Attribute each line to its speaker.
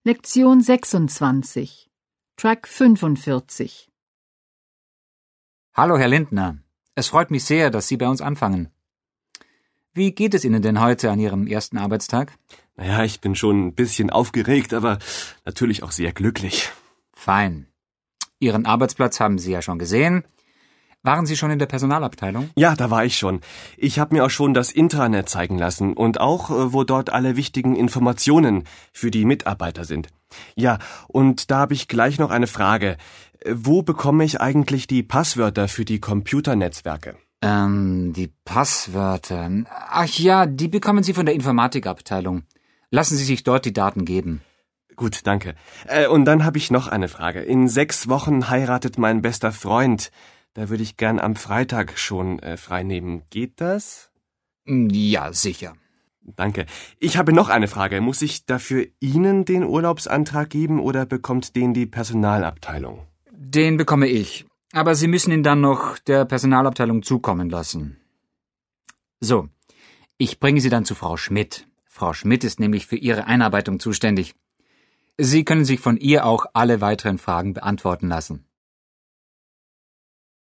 Speaker 1: Lektion 26, Track 45.
Speaker 2: Hallo, Herr Lindner. Es freut mich sehr, dass Sie bei uns anfangen. Wie geht es Ihnen denn heute an Ihrem ersten Arbeitstag?
Speaker 3: Naja, ich bin schon ein bisschen aufgeregt, aber natürlich auch sehr glücklich.
Speaker 2: Fein. Ihren Arbeitsplatz haben Sie ja schon gesehen. Waren Sie schon in der Personalabteilung?
Speaker 3: Ja, da war ich schon. Ich habe mir auch schon das Intranet zeigen lassen und auch, wo dort alle wichtigen Informationen für die Mitarbeiter sind. Ja, und da habe ich gleich noch eine Frage. Wo bekomme ich eigentlich die Passwörter für die Computernetzwerke?
Speaker 2: Die Passwörter. Ach ja, die bekommen Sie von der Informatikabteilung. Lassen Sie sich dort die Daten geben.
Speaker 3: Gut, danke. Und dann habe ich noch eine Frage. In 6 Wochen heiratet mein bester Freund. Da würde ich gern am Freitag schon frei nehmen. Geht das?
Speaker 2: Ja, sicher.
Speaker 3: Danke. Ich habe noch eine Frage. Muss ich dafür Ihnen den Urlaubsantrag geben oder bekommt den die Personalabteilung?
Speaker 2: Den bekomme ich. Aber Sie müssen ihn dann noch der Personalabteilung zukommen lassen. So, ich bringe Sie dann zu Frau Schmidt. Frau Schmidt ist nämlich für Ihre Einarbeitung zuständig. Sie können sich von ihr auch alle weiteren Fragen beantworten lassen.